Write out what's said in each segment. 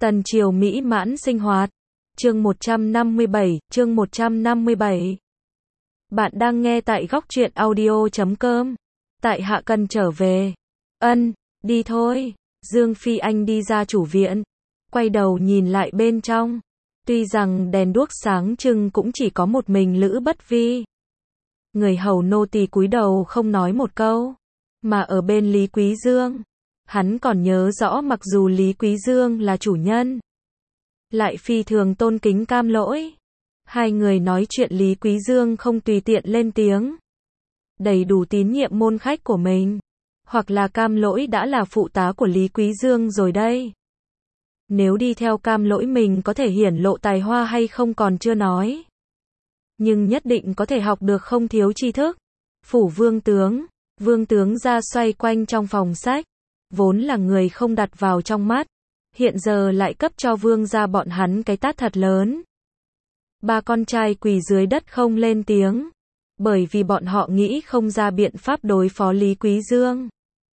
Tần triều mỹ mãn sinh hoạt. Chương 157. Bạn đang nghe tại góc truyện audio.com. Tại hạ cần trở về. Đi thôi. Dương Phi Anh đi ra chủ viện, quay đầu nhìn lại bên trong. Tuy rằng đèn đuốc sáng trưng cũng chỉ có một mình Lữ Bất Vi. Người hầu nô tỳ cúi đầu không nói một câu. Mà ở bên Lý Quý Dương, hắn còn nhớ rõ mặc dù Lý Quý Dương là chủ nhân, lại phi thường tôn kính Cam Lỗi. Hai người nói chuyện Lý Quý Dương không tùy tiện lên tiếng, đầy đủ tín nhiệm môn khách của mình. Hoặc là Cam Lỗi đã là phụ tá của Lý Quý Dương rồi đây. Nếu đi theo Cam Lỗi mình có thể hiển lộ tài hoa hay không còn chưa nói, nhưng nhất định có thể học được không thiếu tri thức. Phủ Vương tướng ra xoay quanh trong phòng sách, vốn là người không đặt vào trong mắt, hiện giờ lại cấp cho Vương gia bọn hắn cái tát thật lớn. Ba con trai quỳ dưới đất không lên tiếng, bởi vì bọn họ nghĩ không ra biện pháp đối phó Lý Quý Dương.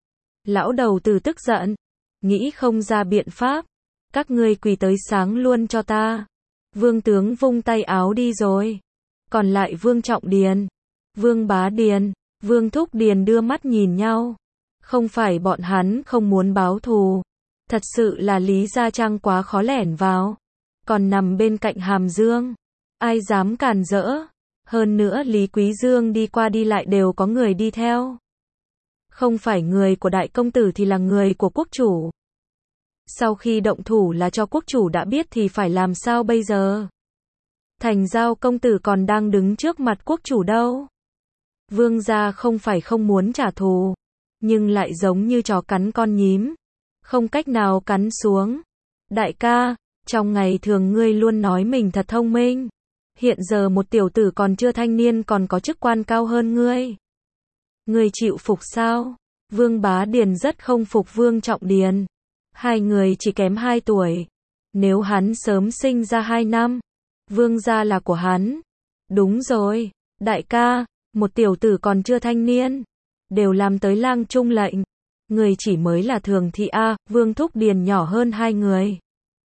Lão đầu tử tức giận, nghĩ không ra biện pháp, các ngươi quỳ tới sáng luôn cho ta. Vương tướng vung tay áo đi rồi. Còn lại Vương Trọng Điền, Vương Bá Điền, Vương Thúc Điền đưa mắt nhìn nhau. Không phải bọn hắn không muốn báo thù, thật sự là Lý Gia Trang quá khó lẻn vào, còn nằm bên cạnh Hàm Dương, ai dám cản rỡ. Hơn nữa Lý Quý Dương đi qua đi lại đều có người đi theo, không phải người của đại công tử thì là người của quốc chủ. Sau khi động thủ là cho quốc chủ đã biết thì phải làm sao bây giờ? Thành Giao công tử còn đang đứng trước mặt quốc chủ đâu. Vương gia không phải không muốn trả thù, nhưng lại giống như chó cắn con nhím, không cách nào cắn xuống. Đại ca, trong ngày thường ngươi luôn nói mình thật thông minh, hiện giờ một tiểu tử còn chưa thanh niên còn có chức quan cao hơn ngươi. Ngươi chịu phục sao? Vương Bá Điền rất không phục Vương Trọng Điền. Hai người chỉ kém 2 tuổi. Nếu hắn sớm sinh ra 2 năm, Vương gia là của hắn. Đúng rồi, đại ca, một tiểu tử còn chưa thanh niên, đều làm tới lang trung lệnh. Người chỉ mới là thường thị A. Vương Thúc Điền nhỏ hơn 2 người.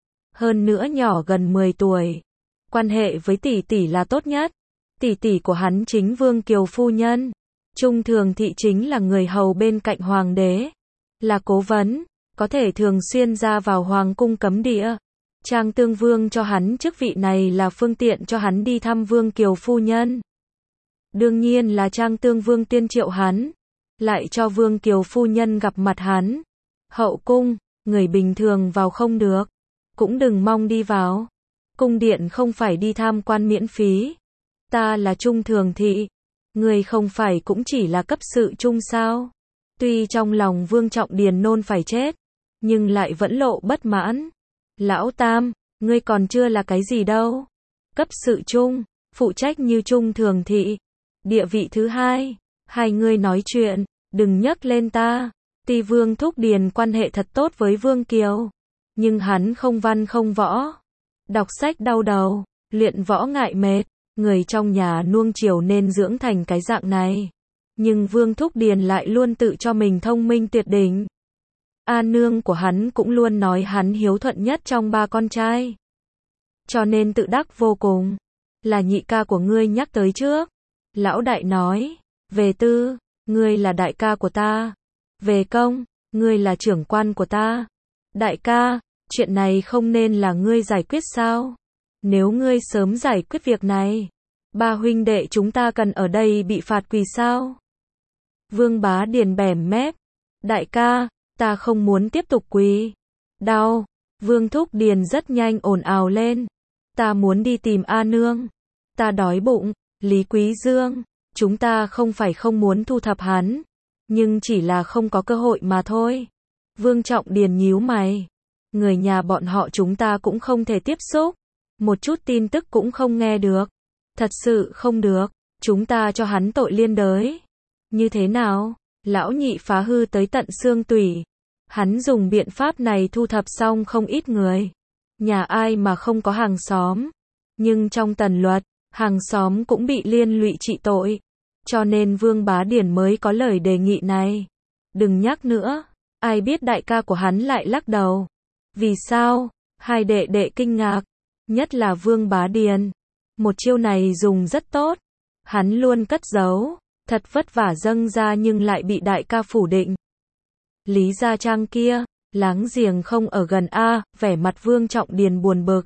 Hơn nữa nhỏ gần 10 tuổi. Quan hệ với tỷ tỷ là tốt nhất. Tỷ tỷ của hắn chính Vương Kiều phu nhân. Trung thường thị chính là người hầu bên cạnh hoàng đế, là cố vấn, có thể thường xuyên ra vào hoàng cung cấm địa. Trang Tương Vương cho hắn chức vị này là phương tiện cho hắn đi thăm Vương Kiều phu nhân. Đương nhiên là Trang Tương Vương tiên triệu hắn, lại cho Vương Kiều phu nhân gặp mặt hắn. Hậu cung, người bình thường vào không được, cũng đừng mong đi vào. Cung điện không phải đi tham quan miễn phí. Ta là Trung thường thị, người không phải cũng chỉ là cấp sự Trung sao? Tuy trong lòng Vương Trọng Điền nôn phải chết, nhưng lại vẫn lộ bất mãn. Lão Tam, ngươi còn chưa là cái gì đâu. Cấp sự Trung, phụ trách như Trung thường thị, địa vị thứ 2. Hai ngươi nói chuyện, đừng nhắc lên ta. Tuy Vương Thúc Điền quan hệ thật tốt với Vương Kiều, nhưng hắn không văn không võ, đọc sách đau đầu, luyện võ ngại mệt. Người trong nhà nuông chiều nên dưỡng thành cái dạng này. Nhưng Vương Thúc Điền lại luôn tự cho mình thông minh tuyệt đỉnh. A nương của hắn cũng luôn nói hắn hiếu thuận nhất trong 3 con trai, cho nên tự đắc vô cùng. Là nhị ca của ngươi nhắc tới trước. Lão đại nói, về tư, ngươi là đại ca của ta. Về công, ngươi là trưởng quan của ta. Đại ca, chuyện này không nên là ngươi giải quyết sao? Nếu ngươi sớm giải quyết việc này, 3 huynh đệ chúng ta cần ở đây bị phạt quỳ sao? Vương Bá Điền bẻm mép, đại ca, ta không muốn tiếp tục quỳ. Đau. Vương Thúc Điền rất nhanh ồn ào lên. Ta muốn đi tìm A nương. Ta đói bụng. Lý Quý Dương, chúng ta không phải không muốn thu thập hắn, nhưng chỉ là không có cơ hội mà thôi. Vương Trọng Điền nhíu mày. Người nhà bọn họ chúng ta cũng không thể tiếp xúc, một chút tin tức cũng không nghe được. Thật sự không được, chúng ta cho hắn tội liên đới. Như thế nào? Lão nhị phá hư tới tận xương tủy. Hắn dùng biện pháp này thu thập xong không ít người. Nhà ai mà không có hàng xóm. Nhưng trong tần luật, hàng xóm cũng bị liên lụy trị tội. Cho nên Vương Bá Điền mới có lời đề nghị này. Đừng nhắc nữa. Ai biết đại ca của hắn lại lắc đầu. Vì sao? Hai đệ đệ kinh ngạc, nhất là Vương Bá Điền. Một chiêu này dùng rất tốt, hắn luôn cất giấu, thật vất vả dâng ra nhưng lại bị đại ca phủ định. Lý Gia Trang kia, láng giềng không ở gần a, vẻ mặt Vương Trọng Điền buồn bực.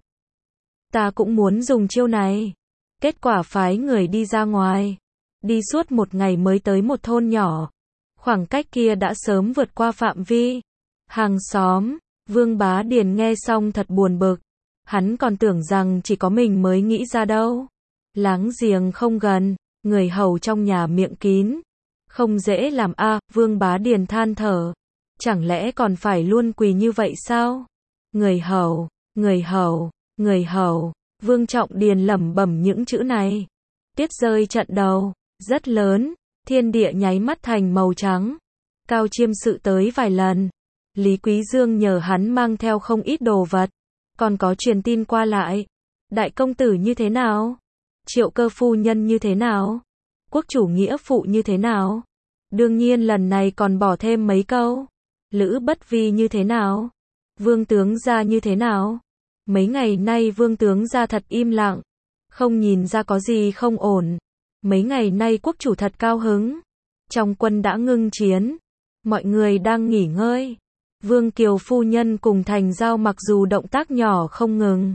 Ta cũng muốn dùng chiêu này. Kết quả phái người đi ra ngoài, đi suốt một ngày mới tới một thôn nhỏ. Khoảng cách kia đã sớm vượt qua phạm vi hàng xóm. Vương Bá Điền nghe xong thật buồn bực. Hắn còn tưởng rằng chỉ có mình mới nghĩ ra đâu. Láng giềng không gần, người hầu trong nhà miệng kín. Không dễ làm a, Vương Bá Điền than thở. Chẳng lẽ còn phải luôn quỳ như vậy sao? Người hầu, người hầu, người hầu. Vương Trọng Điền lẩm bẩm những chữ này. Tiết rơi trận đầu, rất lớn, thiên địa nháy mắt thành màu trắng. Cao Chiêm Sự tới vài lần. Lý Quý Dương nhờ hắn mang theo không ít đồ vật. Còn có truyền tin qua lại. Đại công tử như thế nào? Triệu Cơ phu nhân như thế nào? Quốc chủ nghĩa phụ như thế nào? Đương nhiên lần này còn bỏ thêm mấy câu. Lữ Bất Vi như thế nào? Vương tướng gia như thế nào? Mấy ngày nay Vương tướng gia thật im lặng. Không nhìn ra có gì không ổn. Mấy ngày nay quốc chủ thật cao hứng. Trong quân đã ngưng chiến. Mọi người đang nghỉ ngơi. Vương Kiều phu nhân cùng Thành Giao mặc dù động tác nhỏ không ngừng.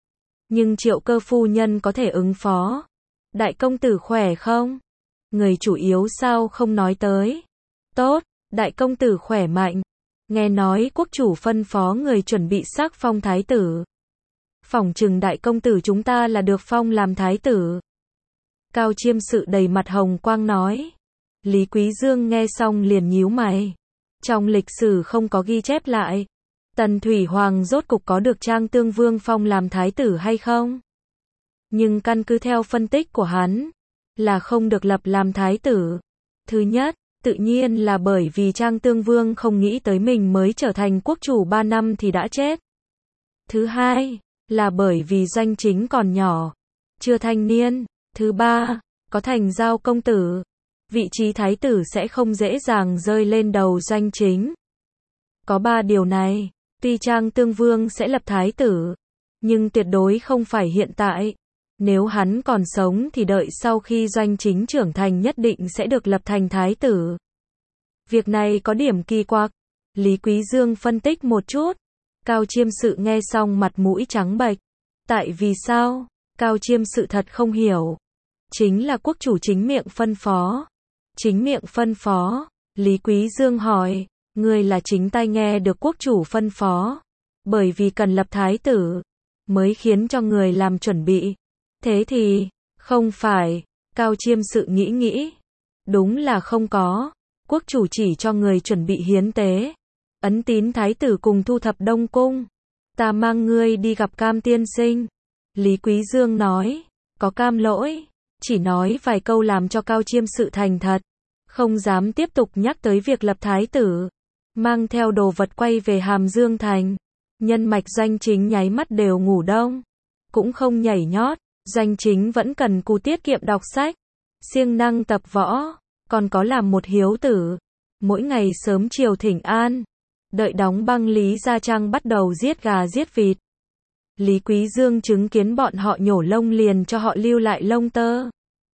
Nhưng Triệu Cơ phu nhân có thể ứng phó. Đại công tử khỏe không? Người chủ yếu sao không nói tới? Tốt, đại công tử khỏe mạnh. Nghe nói quốc chủ phân phó người chuẩn bị xác phong thái tử. Phỏng chừng đại công tử chúng ta là được phong làm thái tử. Cao Chiêm Sự đầy mặt hồng quang nói. Lý Quý Dương nghe xong liền nhíu mày. Trong lịch sử không có ghi chép lại. Tần Thủy Hoàng rốt cục có được Trang Tương Vương phong làm thái tử hay không? Nhưng căn cứ theo phân tích của hắn, là không được lập làm thái tử. Thứ nhất, tự nhiên là bởi vì Trang Tương Vương không nghĩ tới mình mới trở thành quốc chủ 3 năm thì đã chết. Thứ hai, là bởi vì Doanh Chính còn nhỏ, chưa thành niên. Thứ ba, có Thành Giao công tử. Vị trí thái tử sẽ không dễ dàng rơi lên đầu Doanh Chính. Có 3 điều này, tuy Trang Tương Vương sẽ lập thái tử, nhưng tuyệt đối không phải hiện tại. Nếu hắn còn sống thì đợi sau khi Doanh Chính trưởng thành nhất định sẽ được lập thành thái tử. Việc này có điểm kỳ quặc. Lý Quý Dương phân tích một chút. Cao Chiêm Sự nghe xong mặt mũi trắng bệch. Tại vì sao? Cao Chiêm Sự thật không hiểu. Chính là quốc chủ chính miệng phân phó. Chính miệng phân phó. Lý Quý Dương hỏi. Ngươi là chính tai nghe được quốc chủ phân phó. Bởi vì cần lập thái tử, mới khiến cho người làm chuẩn bị. Thế thì, không phải. Cao Chiêm Sự nghĩ. Đúng là không có. Quốc chủ chỉ cho người chuẩn bị hiến tế. Ấn tín thái tử cùng thu thập Đông Cung. Ta mang ngươi đi gặp Cam tiên sinh. Lý Quý Dương nói. Có Cam lỗi. Chỉ nói vài câu làm cho Cao Chiêm Sự thành thật. Không dám tiếp tục nhắc tới việc lập thái tử. Mang theo đồ vật quay về Hàm Dương Thành. Nhân mạch Doanh Chính nháy mắt đều ngủ đông. Cũng không nhảy nhót. Doanh Chính vẫn cần cù tiết kiệm đọc sách. Siêng năng tập võ. Còn có làm một hiếu tử. Mỗi ngày sớm chiều thỉnh an. Đợi đóng băng Lý Gia Trang bắt đầu giết gà giết vịt. Lý Quý Dương chứng kiến bọn họ nhổ lông liền cho họ lưu lại lông tơ.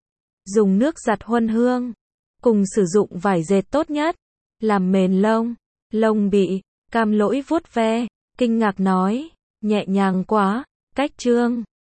Dùng nước giặt huân hương. Cùng sử dụng vải dệt tốt nhất. Làm mền lông. Lông bị. Cam lỗi vuốt ve. Kinh ngạc nói. Nhẹ nhàng quá. Cách chương.